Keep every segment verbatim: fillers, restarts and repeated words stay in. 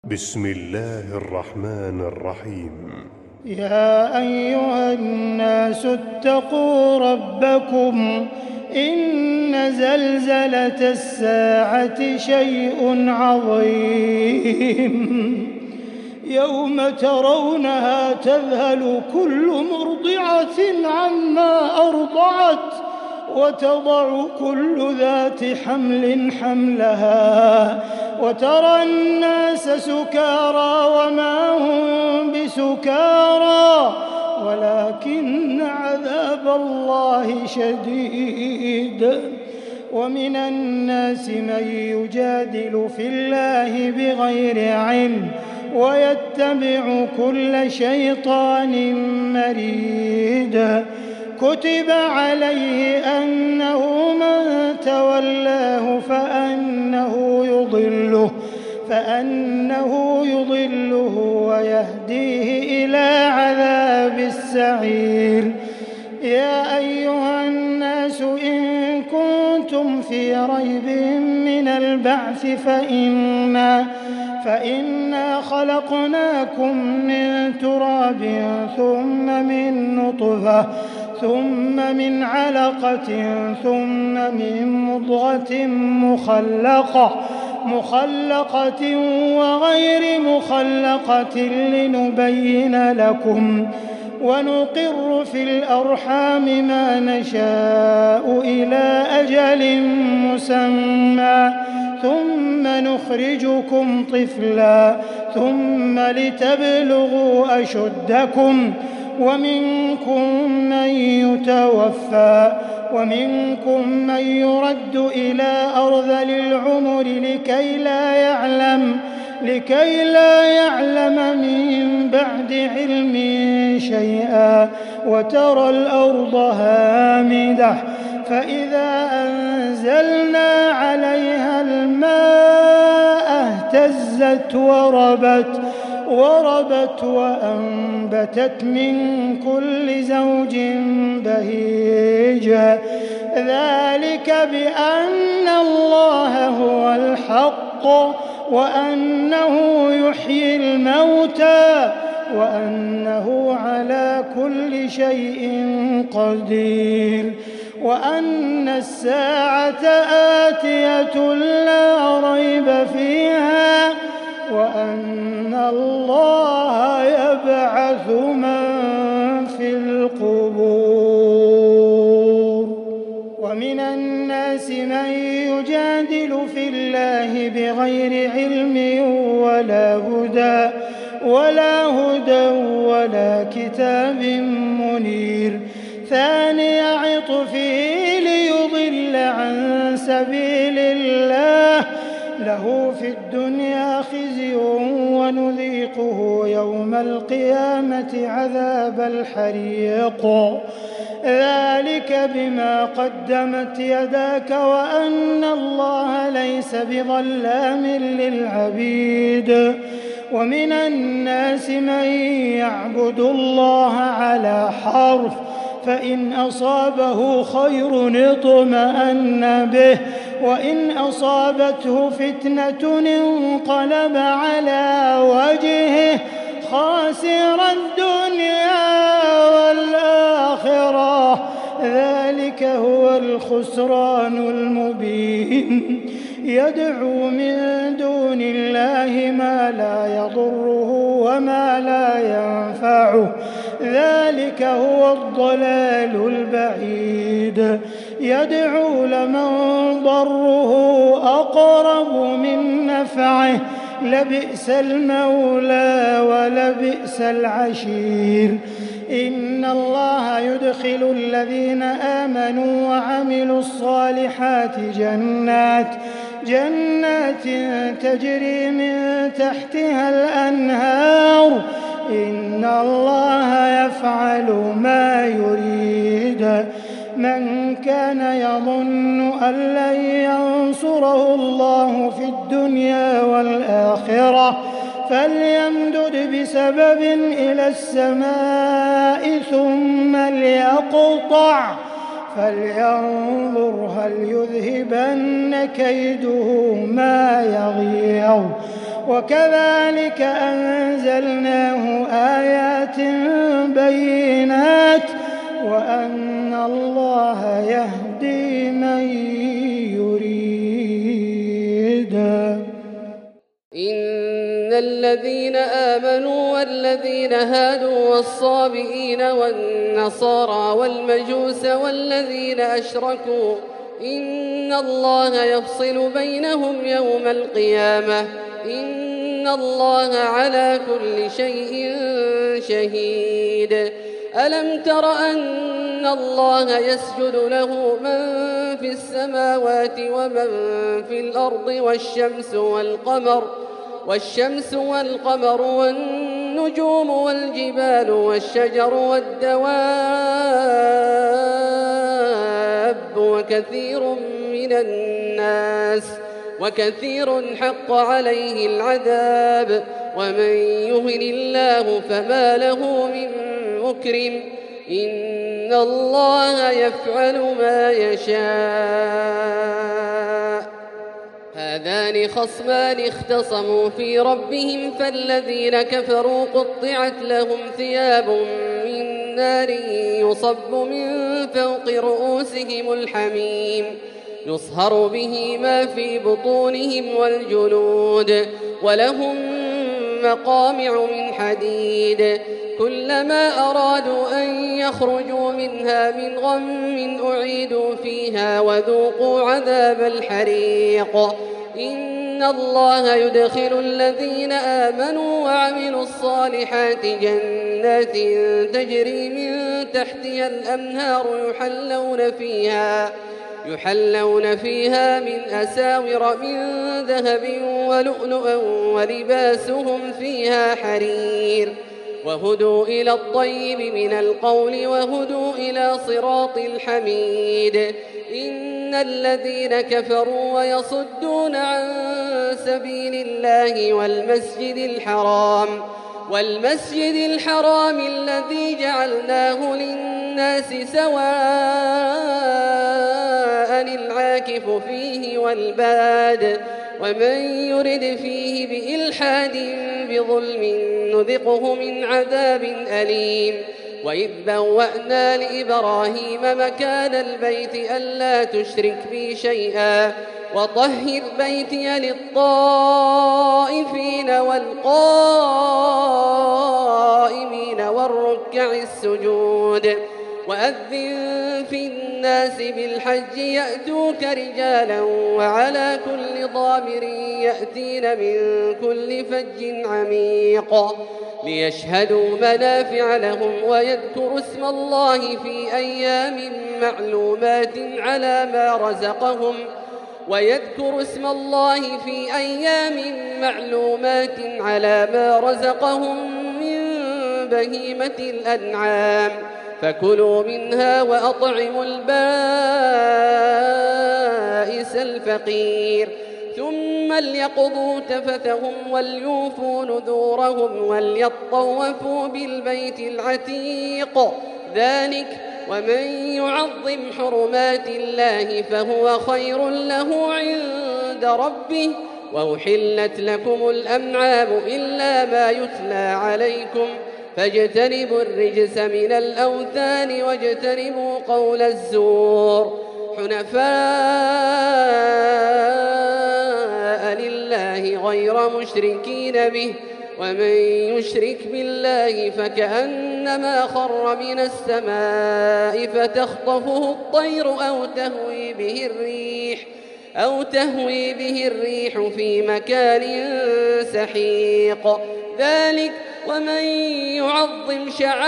بسم الله الرحمن الرحيم. يا أيها الناس اتقوا ربكم إن زلزلة الساعة شيء عظيم يوم ترونها تذهل كل مرضعة عما أرضعت وتضع كل ذات حمل حملها وترى الناس سكارى وما هم بسكارى ولكن عذاب الله شديد. ومن الناس من يجادل في الله بغير علم ويتبع كل شيطان مريد. كتب عليه أنه من تولاه فأنه يضله فأنه يضله ويهديه إلى عذاب السعير. يا أيها الناس إن كنتم في ريب من البعث فإنا فإنا خلقناكم من تراب ثم من نطفة ثم من علقة ثم من مضغة مخلقة مخلقة وغير مخلقة لنبين لكم ونقر في الأرحام ما نشاء إلى أجل مسمى ثم نخرجكم طفلا ثم لتبلغوا أشدكم ومنكم من يتوفى ومنكم من يرد إلى أرذل العمر لكي لا يعلم لكي لا يعلم من بعد علم شيئا وترى الأرض هامدة فإذا أنزلنا عليها الماء اهتزت وربت وربت وأنبتت من كل زوج بهيج. ذلك بأن الله هو الحق وأنه يحيي الموتى وأنه على كل شيء قدير وأن الساعة آتية لا ريب فيها وأن الله يبعث من في القبور. ومن الناس من يجادل في الله بغير علم ولا هدى ولا هدى ولا كتاب منير. ثاني عطفه ليضل عن سبيل الله له في الدنيا خزي ونذيقه يوم القيامة عذاب الحريق. ذلك بما قدمت يداك وأن الله ليس بظلام للعبيد. ومن الناس من يعبد الله على حرف فإن أصابه خير اطمأن به وإن أصابته فتنة انقلب على وجهه خاسر الدنيا والآخرة. ذلك هو الخسران المبين. يدعو من دون الله ما لا يضره وما لا ينفعه ذلك هو الضلال البعيد. يدعو لمن ضره أقرب من نفعه لبئس المولى ولبئس العشير. إن الله يدخل الذين آمنوا وعملوا الصالحات جنات جنات تجري من تحتها الأنهار. إن الله يفعل ما يريد. من كان يظن أن لن ينصره الله في الدنيا والآخرة فليمدد بسبب إلى السماء ثم ليقطع فلينظر هل يذهبن كيده ما يغيظ وكذلك أنزلناه آيات بينات وأن الله يهدي من يريد. إن الذين آمنوا والذين هادوا والصابئين والنصارى والمجوس والذين أشركوا إن الله يفصل بينهم يوم القيامة إن الله على كل شيء شهيد. ألم تر أن الله يسجد له من في السماوات ومن في الأرض والشمس والقمر والشمس والقمر والنجوم والجبال والشجر والدواب وكثير من الناس وكثير حق عليه العذاب ومن يهن الله فما له من مكرم إن الله يفعل ما يشاء. هذان خصمان اختصموا في ربهم فالذين كفروا قطعت لهم ثياب من نار يصب من فوق رؤوسهم الحميم يصهر به ما في بطونهم والجلود ولهم مقامع من حديد كلما أرادوا أن يخرجوا منها من غم أعيدوا فيها وذوقوا عذاب الحريق. إن الله يدخل الذين آمنوا وعملوا الصالحات جنات تجري من تحتها الأنهار يحلون فيها يحلون فيها من أساور من ذهب ولؤلؤا ولباسهم فيها حرير وهدوا إلى الطيب من القول وهدوا إلى صراط الحميد. إن الذين كفروا ويصدون عن سبيل الله والمسجد الحرام والمسجد الحرام الذي جعلناه للناس سواء العاكف فيه والباد ومن يرد فيه بإلحاد بظلم نذقه من عذاب أليم. وإذ بوأنا لإبراهيم مكان البيت ألا تشرك بي شيئا وطهر بيتي للطائفين والقائمين والركع السجود وأذن في الناس بالحج يأتوك رجالا وعلى كل ضامر يأتين من كل فج عميق ليشهدوا منافع لهم ويذكروا اسم الله في أيام معلومات على ما رزقهم ويذكروا اسم الله في أيام معلومات على ما رزقهم من بهيمة الأنعام فكلوا منها وأطعموا البائس الفقير ثم ليقضوا تفثهم وليوفوا نذورهم وليطوفوا بالبيت العتيق ذلك ومن يعظم حرمات الله فهو خير له عند ربه وأحلت لكم الأنعام إلا ما يتلى عليكم فاجتنبوا الرجس من الأوثان واجتنبوا قول الزور حنفاء لله غير مشركين به ومن يشرك بالله فكأنما خر من السماء فتخطفه الطير أو تهوي به الريح أو تهوي به الريح في مكان سحيق ذلك ومن يعظم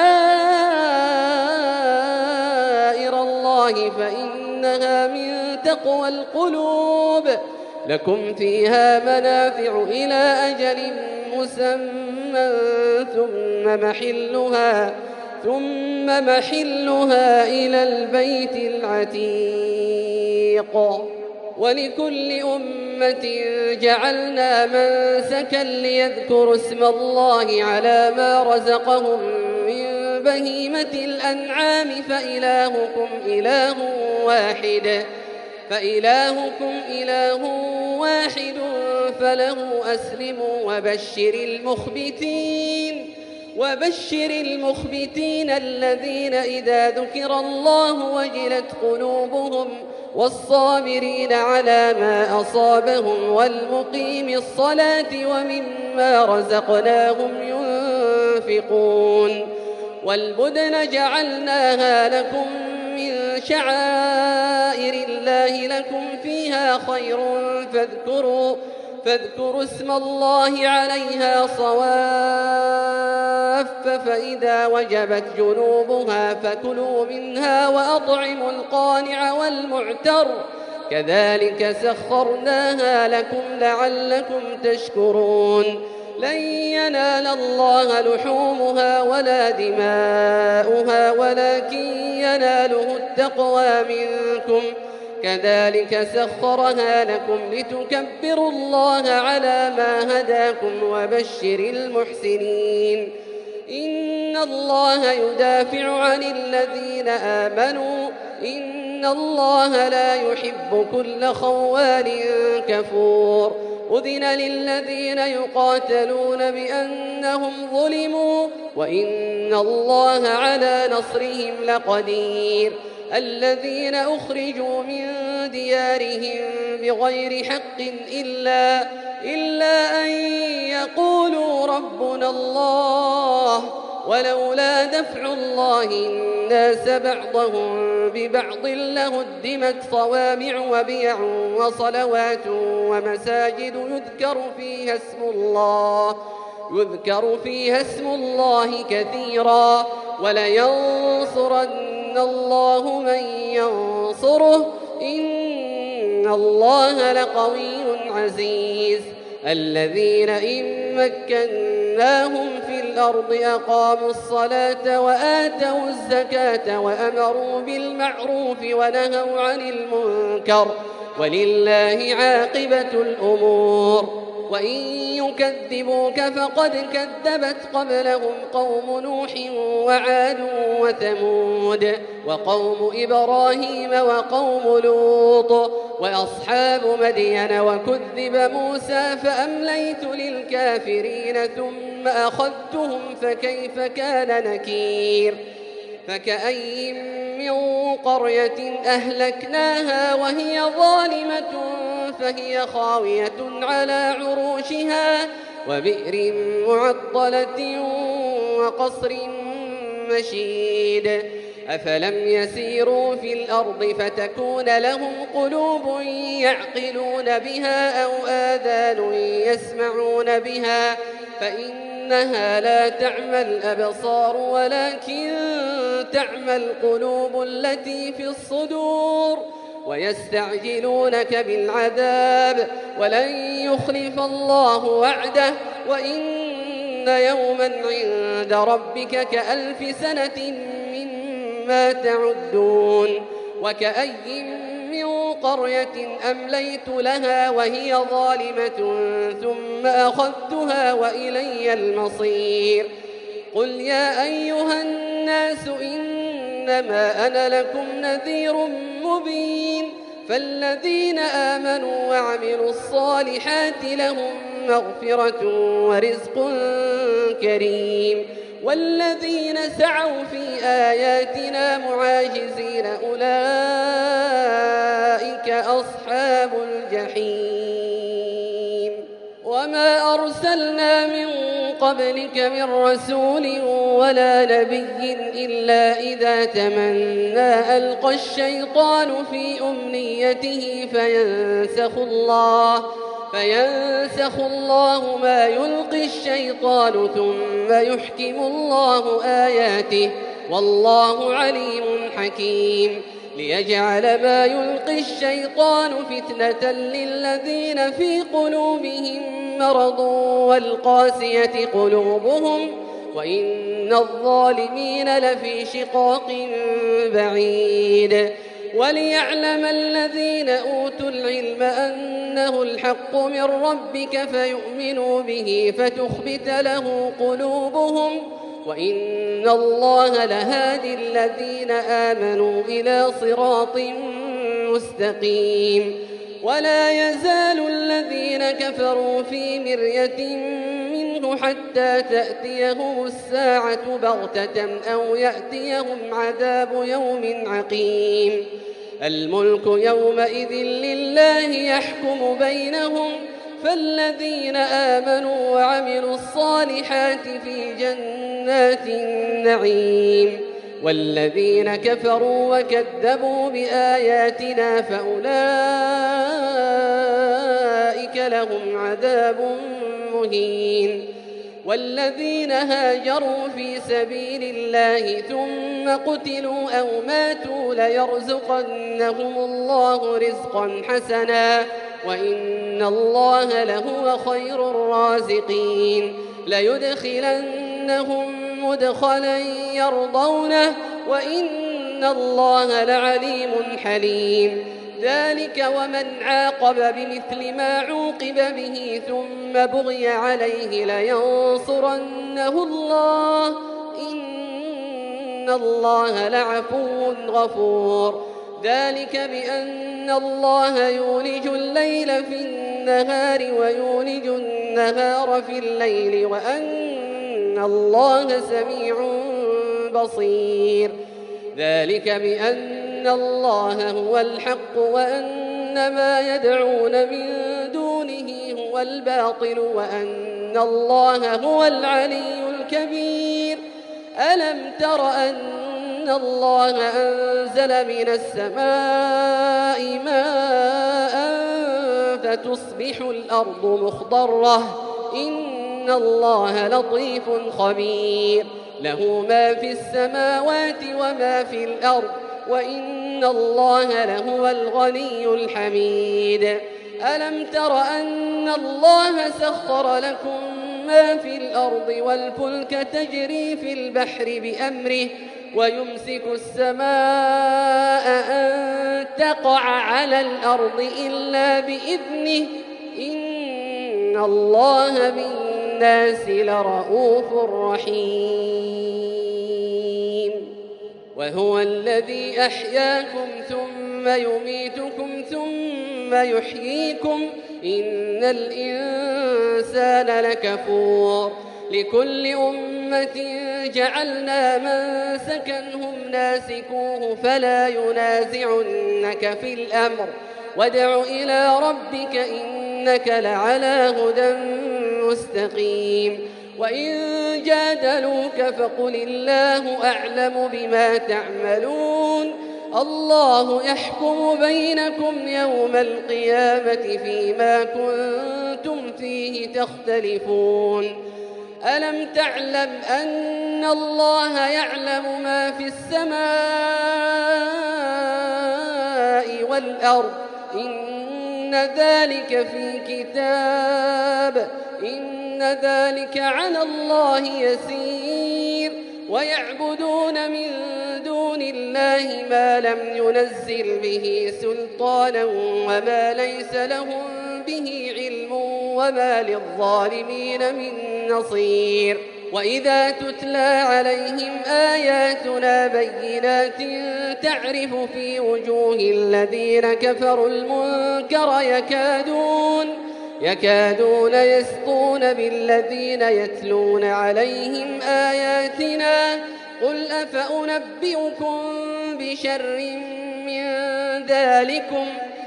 شعائر الله فإنها من تقوى القلوب لكم فيها منافع إلى أجل مسمى ثم محلها ثم محلها إلى البيت العتيق ولكل أمة جعلنا منسكا ليذكروا اسم الله على ما رزقهم من بهيمة الأنعام فإلهكم إله واحد فإلهكم إله واحد فله أسلموا وبشر المخبتين وبشر المخبتين الذين إذا ذكر الله وجلت قلوبهم والصابرين على ما أصابهم والمقيم الصلاة ومما رزقناهم ينفقون والبدن جعلناها لكم من شعائر الله لكم فيها خير فاذكروا فاذكروا اسم الله عليها صواف فإذا وجبت جنوبها فكلوا منها وأطعموا القانع والمعتر كذلك سخرناها لكم لعلكم تشكرون لن ينال الله لحومها ولا دماؤها ولكن يناله التقوى منكم كذلك سخرها لكم لتكبروا الله على ما هداكم وبشر المحسنين إن الله يدافع عن الذين آمنوا إن الله لا يحب كل خوان كفور أذن للذين يقاتلون بأنهم ظلموا وإن الله على نصرهم لقدير الذين أخرجوا من ديارهم بغير حق إلا, إلا أن يقولوا ربنا الله ولولا دفع الله الناس بعضهم ببعض لهدمت صوامع وبيع وصلوات ومساجد يذكر فيها اسم الله يذكر فيها اسم الله كثيرا ولينصرن الله من ينصره إن الله لقوي عزيز الذين إن مكناهم في الأرض أقاموا الصلاة وآتوا الزكاة وأمروا بالمعروف ونهوا عن المنكر ولله عاقبة الأمور وإن يكذبوك فقد كذبت قبلهم قوم نوح وعاد وثمود وقوم إبراهيم وقوم لوط وأصحاب مدين وكذب موسى فأمليت للكافرين ثم أخذتهم فكيف كان نكير فكأي من قرية أهلكناها وهي ظالمة فهي خاوية على عروشها وبئر معطلة وقصر مشيد أفلم يسيروا في الأرض فتكون لهم قلوب يعقلون بها أو آذان يسمعون بها فإنها لا تعمى الأبصار ولكن تعمى القلوب التي في الصدور ويستعجلونك بالعذاب ولن يخلف الله وعده وإن يوما عند ربك كألف سنة مما تعدون وكأي من قرية أمليت لها وهي ظالمة ثم أخذتها وإلي المصير قل يا أيها الناس إنما أنا لكم نذير مبين فالذين آمنوا وعملوا الصالحات لهم مغفرة ورزق كريم والذين سعوا في آياتنا معاجزين أولئك أصحاب الجحيم وما أرسلنا من قبلك من رسول ولا نبي إلا إذا تمنى ألقى الشيطان في أمنيته فينسخ الله فينسخ الله ما يلقي الشيطان ثم يحكم الله آياته والله عليم حكيم ليجعل ما يلقي الشيطان فتنة للذين في قلوبهم مرض والقاسية قلوبهم وإن الظالمين لفي شقاق بعيد وليعلم الذين أوتوا العلم أنه الحق من ربك فيؤمنوا به فتخبت له قلوبهم وإن الله لهادي الذين آمنوا إلى صراط مستقيم. ولا يزال الذين كفروا في مرية منه حتى تأتيهم الساعة بغتة أو يأتيهم عذاب يوم عقيم. الملك يومئذ لله يحكم بينهم، فالذين آمنوا وعملوا الصالحات في جنات النعيم، والذين كفروا وكذبوا بآياتنا فأولئك لهم عذاب مهين. والذين هاجروا في سبيل الله ثم قتلوا أو ماتوا ليرزقنهم الله رزقا حسنا وإن الله لهو خير الرازقين. ليدخلنهم مدخلا يرضونه وإن الله لعليم حليم. ذلك ومن عاقب بمثل ما عوقب به ثم بغي عليه لينصرنه الله إن الله لعفو غفور. ذلك بأن الله يولج الليل في النهار ويولج النهار في الليل وأن الله سميع بصير. ذلك بأن الله هو الحق وأن ما يدعون من دونه هو الباطل وأن الله هو العلي الكبير. ألم تر أن الله أنزل من السماء ماء فتصبح الأرض مخضرة إن الله لطيف خبير. له ما في السماوات وما في الأرض وإن الله لهو الغني الحميد. ألم تر أن الله سخر لكم ما في الأرض والفلك تجري في البحر بأمره ويمسك السماء أن تقع على الأرض إلا بإذنه إن الله بالناس لرؤوف رحيم. وهو الذي أحياكم ثم يميتكم ثم يحييكم إن الإنسان لكفور. لكل أمة جعلنا منسكا هم ناسكوه فلا ينازعنك في الأمر وادع إلى ربك إنك لعلى هدى مستقيم. وإن جادلوك فقل الله أعلم بما تعملون الله يحكم بينكم يوم القيامة فيما كنتم فيه تختلفون. ألم تعلم أن الله يعلم ما في السماء والأرض إن ذلك في كتاب إن ذلك على الله يسير. ويعبدون من دون الله ما لم ينزل به سلطانا وما ليس لهم به علم وما للظالمين من نصير. وإذا تتلى عليهم آياتنا بينات تعرف في وجوه الذين كفروا المنكر يكادون يكادون يسطون بالذين يتلون عليهم آياتنا قل أفأنبئكم بشر من ذلكم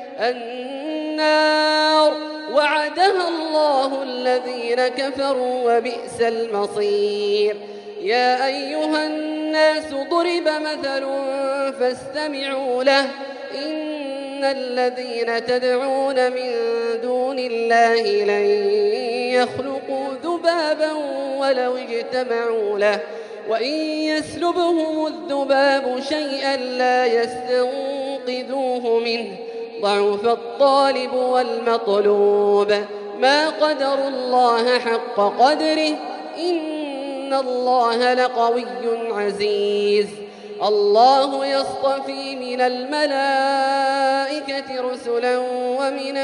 النار وعدها الله الذين كفروا وبئس المصير. يا أيها الناس ضرب مثل فاستمعوا له إن الذين تدعون من دون الله لن يخلقوا ذبابا ولو اجتمعوا له وإن يسلبهم الذباب شيئا لا يستنقذوه منه ضعف الطالب والمطلوب. ما قدروا الله حق قدره إن الله لقوي عزيز. الله يصطفي من الملائكة رسلا ومن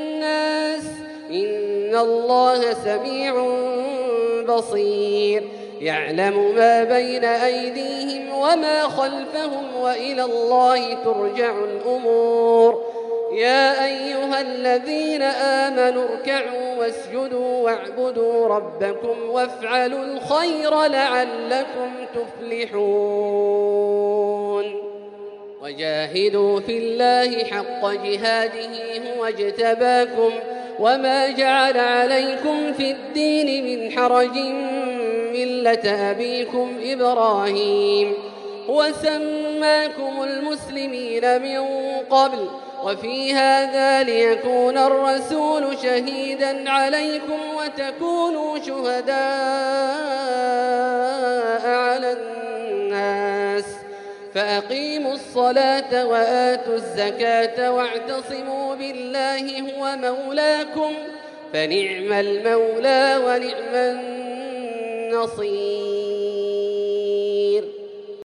الناس إن الله سميع بصير. يعلم ما بين أيديهم وما خلفهم وإلى الله ترجع الأمور يا أيها الذين آمنوا اركعوا واسجدوا واعبدوا ربكم وافعلوا الخير لعلكم تفلحون وجاهدوا في الله حق جهاده هو اجتباكم وما جعل عليكم في الدين من حرج ملة أبيكم إبراهيم وسماكم المسلمين من قبل وفي هذا ليكون الرسول شهيدا عليكم وتكونوا شهداء على الناس فأقيموا الصلاة وآتوا الزكاة واعتصموا بالله هو مولاكم فنعم المولى ونعم النصير